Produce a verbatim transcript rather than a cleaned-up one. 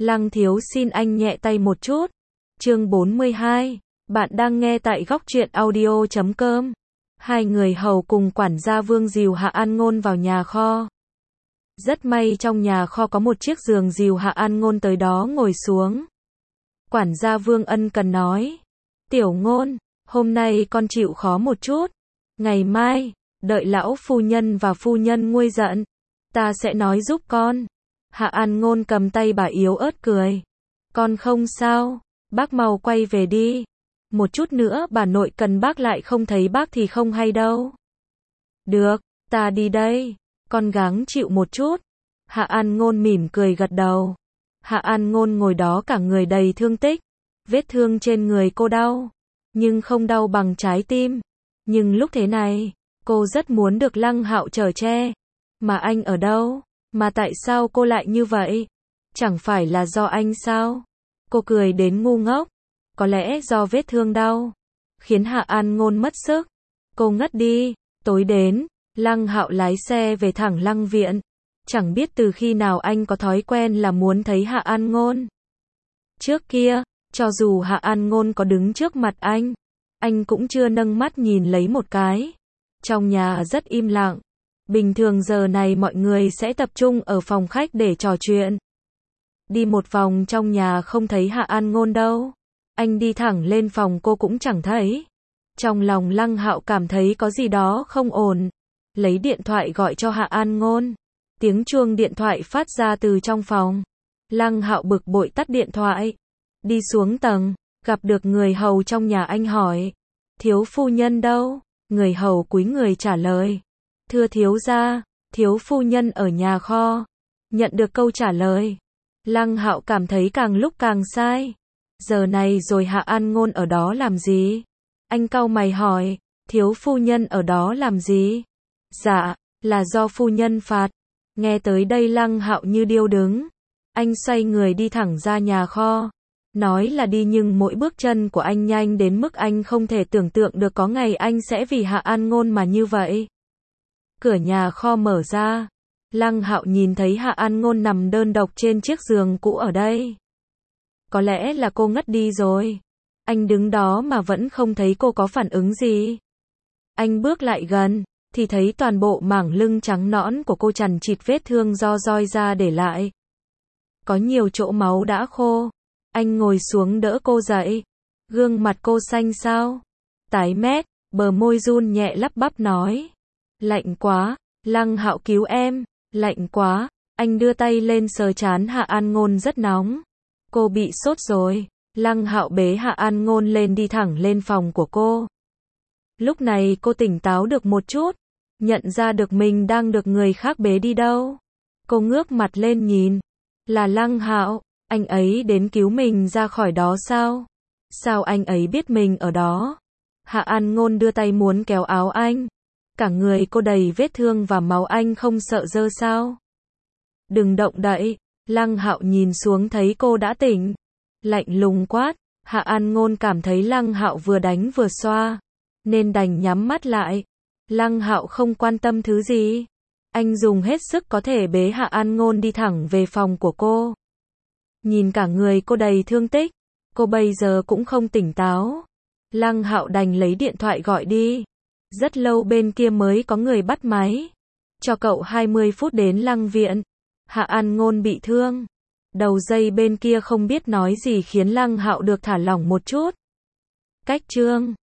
Lăng thiếu xin anh nhẹ tay một chút. Chương bốn mươi hai. Bạn đang nghe tại góc truyện audio chấm com. Hai người hầu cùng quản gia Vương dìu Hạ An Ngôn vào nhà kho. Rất may trong nhà kho có một chiếc giường, dìu Hạ An Ngôn tới đó ngồi xuống. Quản gia Vương ân cần nói: "Tiểu Ngôn, hôm nay con chịu khó một chút. Ngày mai, đợi lão phu nhân và phu nhân nguôi giận, ta sẽ nói giúp con." Hạ An Ngôn cầm tay bà yếu ớt cười: "Con không sao, bác mau quay về đi. Một chút nữa bà nội cần bác lại không thấy bác thì không hay đâu." "Được, ta đi đây, con gắng chịu một chút." Hạ An Ngôn mỉm cười gật đầu. Hạ An Ngôn ngồi đó cả người đầy thương tích. Vết thương trên người cô đau, nhưng không đau bằng trái tim. Nhưng lúc thế này, cô rất muốn được Lăng Hạo chở che. Mà anh ở đâu? Mà tại sao cô lại như vậy? Chẳng phải là do anh sao? Cô cười đến ngu ngốc. Có lẽ do vết thương đau, khiến Hạ An Ngôn mất sức. Cô ngất đi. Tối đến, Lăng Hạo lái xe về thẳng Lăng viện. Chẳng biết từ khi nào anh có thói quen là muốn thấy Hạ An Ngôn. Trước kia, cho dù Hạ An Ngôn có đứng trước mặt anh, anh cũng chưa nâng mắt nhìn lấy một cái. Trong nhà rất im lặng. Bình thường giờ này mọi người sẽ tập trung ở phòng khách để trò chuyện. Đi một vòng trong nhà không thấy Hạ An Ngôn đâu. Anh đi thẳng lên phòng cô cũng chẳng thấy. Trong lòng Lăng Hạo cảm thấy có gì đó không ổn. Lấy điện thoại gọi cho Hạ An Ngôn. Tiếng chuông điện thoại phát ra từ trong phòng. Lăng Hạo bực bội tắt điện thoại. Đi xuống tầng, gặp được người hầu trong nhà, anh hỏi: "Thiếu phu nhân đâu?" Người hầu cúi người trả lời: "Thưa thiếu gia, thiếu phu nhân ở nhà kho." Nhận được câu trả lời, Lăng Hạo cảm thấy càng lúc càng sai. Giờ này rồi Hạ An Ngôn ở đó làm gì? Anh cau mày hỏi: "Thiếu phu nhân ở đó làm gì?" "Dạ, là do phu nhân phạt." Nghe tới đây Lăng Hạo như điêu đứng. Anh xoay người đi thẳng ra nhà kho. Nói là đi nhưng mỗi bước chân của anh nhanh đến mức anh không thể tưởng tượng được có ngày anh sẽ vì Hạ An Ngôn mà như vậy. Cửa nhà kho mở ra. Lăng Hạo nhìn thấy Hạ An Ngôn nằm đơn độc trên chiếc giường cũ ở đây. Có lẽ là cô ngất đi rồi. Anh đứng đó mà vẫn không thấy cô có phản ứng gì. Anh bước lại gần, thì thấy toàn bộ mảng lưng trắng nõn của cô chằng chịt vết thương do roi da để lại. Có nhiều chỗ máu đã khô. Anh ngồi xuống đỡ cô dậy. Gương mặt cô xanh xao, tái mét, bờ môi run nhẹ lắp bắp nói: "Lạnh quá, Lăng Hạo cứu em." "Lạnh quá." Anh đưa tay lên sờ trán Hạ An Ngôn rất nóng. "Cô bị sốt rồi." Lăng Hạo bế Hạ An Ngôn lên đi thẳng lên phòng của cô. Lúc này cô tỉnh táo được một chút, nhận ra được mình đang được người khác bế đi đâu. Cô ngước mặt lên nhìn. Là Lăng Hạo. Anh ấy đến cứu mình ra khỏi đó sao? Sao anh ấy biết mình ở đó? Hạ An Ngôn đưa tay muốn kéo áo anh. Cả người cô đầy vết thương và máu, anh không sợ dơ sao? "Đừng động đậy." Lăng Hạo nhìn xuống thấy cô đã tỉnh. Lạnh lùng quát. Hạ An Ngôn cảm thấy Lăng Hạo vừa đánh vừa xoa, nên đành nhắm mắt lại. Lăng Hạo không quan tâm thứ gì. Anh dùng hết sức có thể bế Hạ An Ngôn đi thẳng về phòng của cô. Nhìn cả người cô đầy thương tích, cô bây giờ cũng không tỉnh táo. Lăng Hạo đành lấy điện thoại gọi đi. Rất lâu bên kia mới có người bắt máy. "Cho cậu hai mươi phút đến Lăng viện. Hạ An Ngôn bị thương." Đầu dây bên kia không biết nói gì khiến Lăng Hạo được thả lỏng một chút. Cách chương